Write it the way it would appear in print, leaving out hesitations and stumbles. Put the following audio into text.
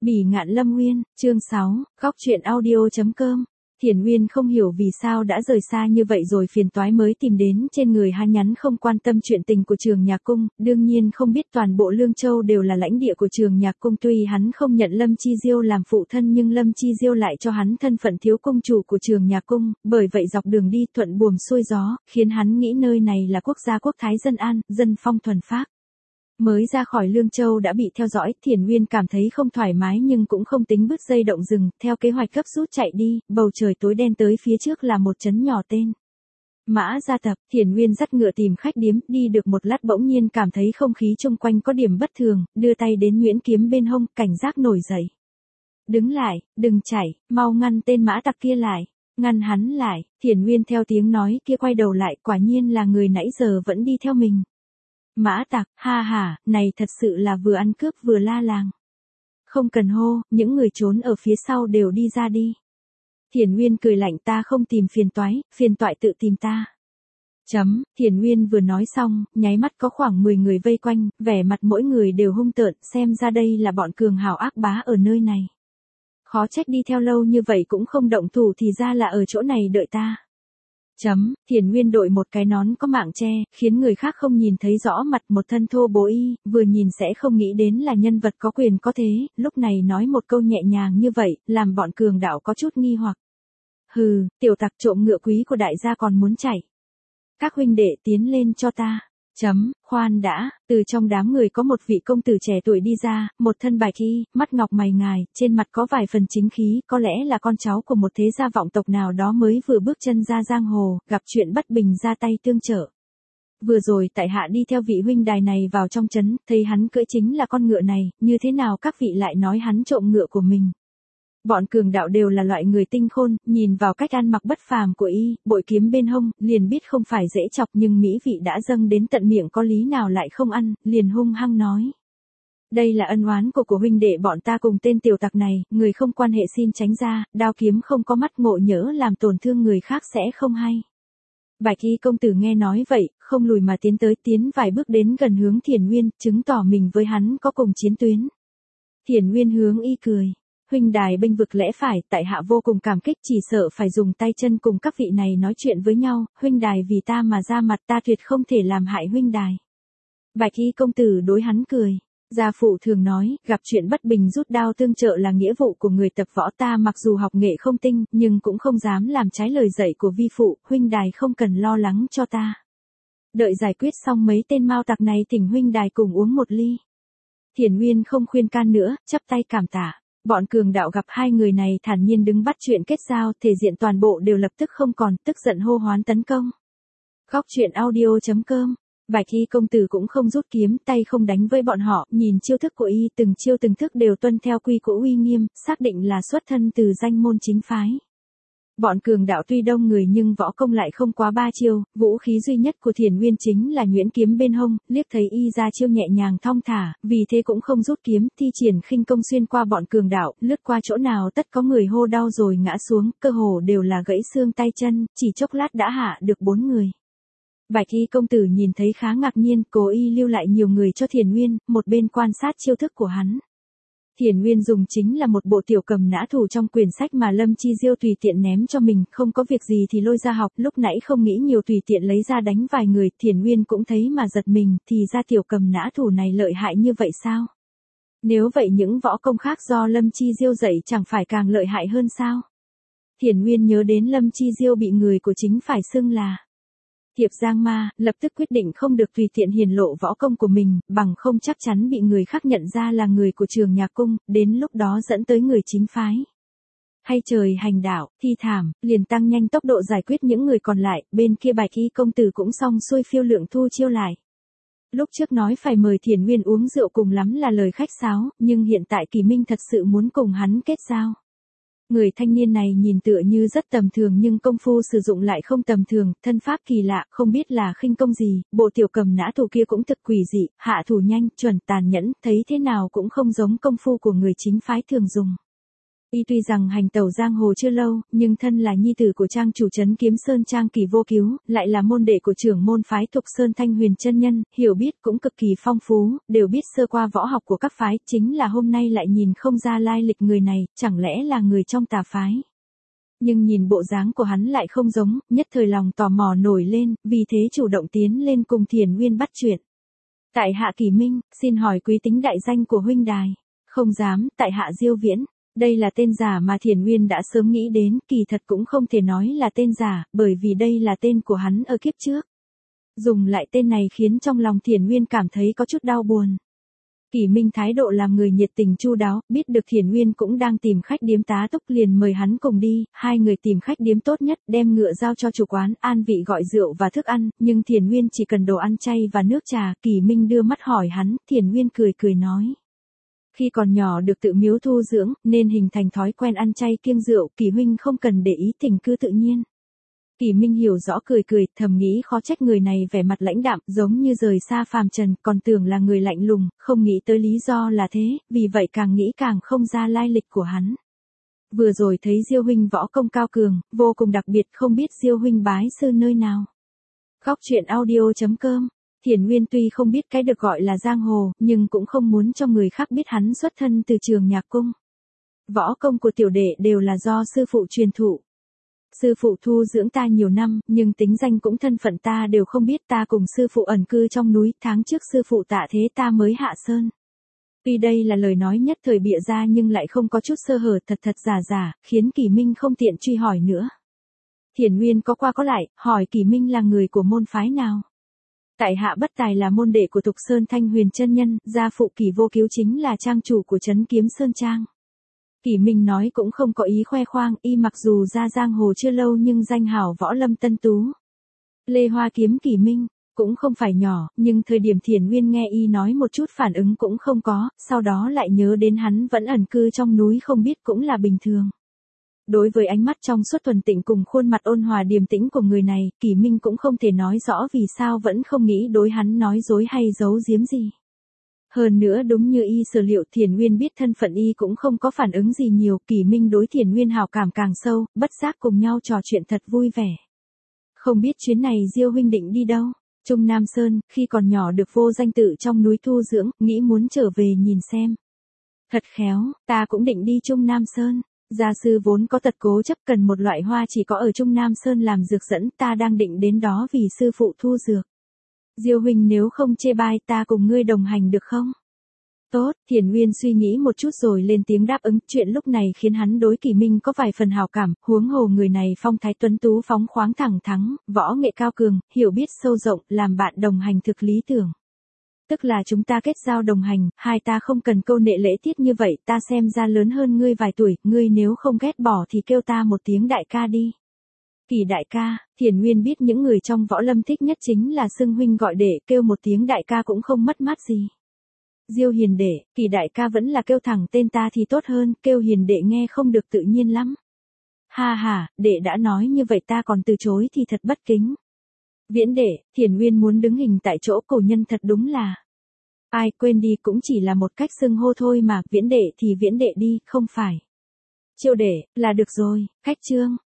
Bỉ Ngạn Lâm Nguyên, chương 6, góc truyện audio.com. Thiển Nguyên không hiểu vì sao đã rời xa như vậy rồi phiền toái mới tìm đến trên người hắn, nhắn không quan tâm chuyện tình của Trường Nhạc Cung, đương nhiên không biết toàn bộ Lương Châu đều là lãnh địa của Trường Nhạc Cung, tuy hắn không nhận Lâm Chi Diêu làm phụ thân nhưng Lâm Chi Diêu lại cho hắn thân phận thiếu cung chủ của Trường Nhạc Cung, bởi vậy dọc đường đi thuận buồm xuôi gió, khiến hắn nghĩ nơi này là quốc gia quốc thái dân an, dân phong thuần phác. Mới ra khỏi Lương Châu đã bị theo dõi, Thiển Nguyên cảm thấy không thoải mái nhưng cũng không tính bứt dây động rừng, theo kế hoạch gấp rút chạy đi, bầu trời tối đen, tới phía trước là một trấn nhỏ tên Mã Gia Tập. Thiển Nguyên dắt ngựa tìm khách điếm, đi được một lát bỗng nhiên cảm thấy không khí xung quanh có điểm bất thường, đưa tay đến nhuyễn kiếm bên hông, cảnh giác nổi dậy. Đứng lại, đừng chạy, mau ngăn tên mã tặc kia lại. Ngăn hắn lại. Thiển Nguyên theo tiếng nói kia quay đầu lại, quả nhiên là người nãy giờ vẫn đi theo mình. Mã tặc, ha ha, này thật sự là vừa ăn cướp vừa la làng. Không cần hô, những người trốn ở phía sau đều đi ra đi. Thiển Nguyên cười lạnh, ta không tìm phiền toại tự tìm ta. Thiển Nguyên vừa nói xong, nháy mắt có khoảng 10 người vây quanh, vẻ mặt mỗi người đều hung tợn, xem ra đây là bọn cường hào ác bá ở nơi này. Khó trách đi theo lâu như vậy cũng không động thủ, thì ra là ở chỗ này đợi ta. Thiển Nguyên đội một cái nón có mạng che, khiến người khác không nhìn thấy rõ mặt, một thân thô bố y, vừa nhìn sẽ không nghĩ đến là nhân vật có quyền có thế, lúc này nói một câu nhẹ nhàng như vậy, làm bọn cường đạo có chút nghi hoặc. Hừ, tiểu tặc trộm ngựa quý của đại gia còn muốn chạy. Các huynh đệ tiến lên cho ta. Khoan đã, từ trong đám người có một vị công tử trẻ tuổi đi ra, một thân bạch y, mắt ngọc mày ngài, trên mặt có vài phần chính khí, có lẽ là con cháu của một thế gia vọng tộc nào đó mới vừa bước chân ra giang hồ, gặp chuyện bất bình ra tay tương trợ. Vừa rồi tại hạ đi theo vị huynh đài này vào trong trấn, thấy hắn cưỡi chính là con ngựa này, như thế nào các vị lại nói hắn trộm ngựa của mình? Bọn cường đạo đều là loại người tinh khôn, nhìn vào cách ăn mặc bất phàm của y, bội kiếm bên hông, liền biết không phải dễ chọc, nhưng mỹ vị đã dâng đến tận miệng có lý nào lại không ăn, liền hung hăng nói. Đây là ân oán của huynh đệ bọn ta cùng tên tiểu tặc này, người không quan hệ xin tránh ra, đao kiếm không có mắt, ngộ nhỡ làm tổn thương người khác sẽ không hay. Bạch y công tử nghe nói vậy, không lùi mà tiến vài bước đến gần hướng Thiển Nguyên, chứng tỏ mình với hắn có cùng chiến tuyến. Thiển Nguyên hướng y cười. Huynh đài bênh vực lẽ phải, tại hạ vô cùng cảm kích, chỉ sợ phải dùng tay chân cùng các vị này nói chuyện với nhau, huynh đài vì ta mà ra mặt, ta tuyệt không thể làm hại huynh đài. Bạch y công tử đối hắn cười. Gia phụ thường nói, gặp chuyện bất bình rút đao tương trợ là nghĩa vụ của người tập võ, ta mặc dù học nghệ không tinh, nhưng cũng không dám làm trái lời dạy của vi phụ, huynh đài không cần lo lắng cho ta. Đợi giải quyết xong mấy tên mao tặc này thỉnh huynh đài cùng uống một ly. Thiển Nguyên không khuyên can nữa, chắp tay cảm tạ. Bọn cường đạo gặp hai người này thản nhiên đứng bắt chuyện kết giao, thể diện toàn bộ đều lập tức không còn, tức giận hô hoán tấn công. Góc truyện audio.com. Bạch y công tử cũng không rút kiếm, tay không đánh với bọn họ, nhìn chiêu thức của y, từng chiêu từng thức đều tuân theo quy củ uy nghiêm, xác định là xuất thân từ danh môn chính phái. Bọn cường đạo tuy đông người nhưng võ công lại không quá 3 chiêu, vũ khí duy nhất của Thiển Nguyên chính là nhuyễn kiếm bên hông, liếc thấy y ra chiêu nhẹ nhàng thong thả, vì thế cũng không rút kiếm, thi triển khinh công xuyên qua bọn cường đạo, lướt qua chỗ nào tất có người hô đau rồi ngã xuống, cơ hồ đều là gãy xương tay chân, chỉ chốc lát đã hạ được 4 người. Bạch y công tử nhìn thấy khá ngạc nhiên, cố ý lưu lại nhiều người cho Thiển Nguyên, một bên quan sát chiêu thức của hắn. Thiển Nguyên dùng chính là một bộ tiểu cầm nã thủ trong quyển sách mà Lâm Chi Diêu tùy tiện ném cho mình, không có việc gì thì lôi ra học, lúc nãy không nghĩ nhiều tùy tiện lấy ra đánh vài người, Thiển Nguyên cũng thấy mà giật mình, thì ra tiểu cầm nã thủ này lợi hại như vậy sao? Nếu vậy những võ công khác do Lâm Chi Diêu dạy chẳng phải càng lợi hại hơn sao? Thiển Nguyên nhớ đến Lâm Chi Diêu bị người của chính phải xưng là Thiệp Giang Ma, lập tức quyết định không được tùy tiện hiển lộ võ công của mình, bằng không chắc chắn bị người khác nhận ra là người của Trường Nhạc Cung, đến lúc đó dẫn tới người chính phái. Hay trời hành đạo, thi thảm, liền tăng nhanh tốc độ giải quyết những người còn lại, bên kia Bạch y công tử cũng xong xuôi phiêu lượng thu chiêu lại. Lúc trước nói phải mời Thiển Nguyên uống rượu cùng lắm là lời khách sáo, nhưng hiện tại Kỳ Minh thật sự muốn cùng hắn kết giao. Người thanh niên này nhìn tựa như rất tầm thường nhưng công phu sử dụng lại không tầm thường, thân pháp kỳ lạ, không biết là khinh công gì, bộ tiểu cầm nã thủ kia cũng thực quỷ dị, hạ thủ nhanh, chuẩn, tàn nhẫn, thấy thế nào cũng không giống công phu của người chính phái thường dùng. Y tuy rằng hành tẩu giang hồ chưa lâu, nhưng thân là nhi tử của trang chủ trấn Kiếm Sơn Trang Kỳ Vô Cứu, lại là môn đệ của trưởng môn phái Thục Sơn Thanh Huyền chân nhân, hiểu biết cũng cực kỳ phong phú, đều biết sơ qua võ học của các phái, chính là hôm nay lại nhìn không ra lai lịch người này, chẳng lẽ là người trong tà phái. Nhưng nhìn bộ dáng của hắn lại không giống, nhất thời lòng tò mò nổi lên, vì thế chủ động tiến lên cùng Thiền Nguyên bắt chuyện. Tại hạ Kỳ Minh, xin hỏi quý tính đại danh của huynh đài. Không dám, tại hạ Diêu Viễn. Đây là tên giả mà Thiền Nguyên đã sớm nghĩ đến, kỳ thật cũng không thể nói là tên giả, bởi vì đây là tên của hắn ở kiếp trước. Dùng lại tên này khiến trong lòng Thiền Nguyên cảm thấy có chút đau buồn. Kỳ Minh thái độ làm người nhiệt tình chu đáo, biết được Thiền Nguyên cũng đang tìm khách điếm tá túc liền mời hắn cùng đi, hai người tìm khách điếm tốt nhất, đem ngựa giao cho chủ quán, an vị gọi rượu và thức ăn, nhưng Thiền Nguyên chỉ cần đồ ăn chay và nước trà, Kỳ Minh đưa mắt hỏi hắn, Thiền Nguyên cười cười nói. Khi còn nhỏ được tự miếu thu dưỡng, nên hình thành thói quen ăn chay kiêng rượu, Kỳ huynh không cần để ý, tình cứ tự nhiên. Kỳ Minh hiểu rõ cười cười, thầm nghĩ khó trách người này vẻ mặt lãnh đạm, giống như rời xa phàm trần, còn tưởng là người lạnh lùng, không nghĩ tới lý do là thế, vì vậy càng nghĩ càng không ra lai lịch của hắn. Vừa rồi thấy Diêu huynh võ công cao cường, vô cùng đặc biệt, không biết Diêu huynh bái sư nơi nào. Góc truyện audio.com. Thiền Nguyên tuy không biết cái được gọi là giang hồ, nhưng cũng không muốn cho người khác biết hắn xuất thân từ trường nhạc cung. Võ công của tiểu đệ đều là do sư phụ truyền thụ. Sư phụ thu dưỡng ta nhiều năm, nhưng tính danh cũng thân phận ta đều không biết, ta cùng sư phụ ẩn cư trong núi, tháng trước sư phụ tạ thế ta mới hạ sơn. Tuy đây là lời nói nhất thời bịa ra nhưng lại không có chút sơ hở, thật thật giả giả, khiến Kỳ Minh không tiện truy hỏi nữa. Thiền Nguyên có qua có lại, hỏi Kỳ Minh là người của môn phái nào. Tại hạ Bất Tài là môn đệ của Thục Sơn Thanh Huyền chân nhân, gia phụ Kỳ Vô Cứu chính là trang chủ của trấn Kiếm Sơn Trang. Kỳ Minh nói cũng không có ý khoe khoang, y mặc dù ra giang hồ chưa lâu nhưng danh hào võ lâm tân tú. Lê Hoa kiếm Kỳ Minh, cũng không phải nhỏ, nhưng thời điểm Thiền Nguyên nghe y nói một chút phản ứng cũng không có, sau đó lại nhớ đến hắn vẫn ẩn cư trong núi không biết cũng là bình thường. Đối với ánh mắt trong suốt thuần tịnh cùng khuôn mặt ôn hòa điềm tĩnh của người này, Kỳ Minh cũng không thể nói rõ vì sao vẫn không nghĩ đối hắn nói dối hay giấu giếm gì. Hơn nữa đúng như y sở liệu, Thiền Nguyên biết thân phận y cũng không có phản ứng gì nhiều, Kỳ Minh đối Thiền Nguyên hào cảm càng sâu, bất giác cùng nhau trò chuyện thật vui vẻ. Không biết chuyến này Diêu huynh định đi đâu? Trung Nam Sơn, khi còn nhỏ được vô danh tự trong núi thu dưỡng, nghĩ muốn trở về nhìn xem. Thật khéo, ta cũng định đi Trung Nam Sơn. Gia sư vốn có tật cố chấp cần một loại hoa chỉ có ở Trung Nam Sơn làm dược dẫn, ta đang định đến đó vì sư phụ thu dược. Diêu huynh nếu không chê bai ta cùng ngươi đồng hành được không? Tốt, Thiền Nguyên suy nghĩ một chút rồi lên tiếng đáp ứng, chuyện lúc này khiến hắn đối Kỳ Minh có vài phần hảo cảm, huống hồ người này phong thái tuấn tú phóng khoáng thẳng thắn, võ nghệ cao cường, hiểu biết sâu rộng, làm bạn đồng hành thực lý tưởng. Tức là chúng ta kết giao đồng hành, hai ta không cần câu nệ lễ tiết như vậy, ta xem ra lớn hơn ngươi vài tuổi, ngươi nếu không ghét bỏ thì kêu ta một tiếng đại ca đi. Kỳ đại ca, Thiền Nguyên biết những người trong võ lâm thích nhất chính là xưng huynh gọi đệ, kêu một tiếng đại ca cũng không mất mát gì. Diêu hiền đệ, Kỳ đại ca vẫn là kêu thẳng tên ta thì tốt hơn, kêu hiền đệ nghe không được tự nhiên lắm. Ha ha, đệ đã nói như vậy ta còn từ chối thì thật bất kính. Viễn đệ, Thiền Nguyên muốn đứng hình tại chỗ, cổ nhân thật đúng là. Ai quên đi, cũng chỉ là một cách xưng hô thôi mà, Viễn đệ thì Viễn đệ đi, không phải. Chiêu đệ, là được rồi, khách trương.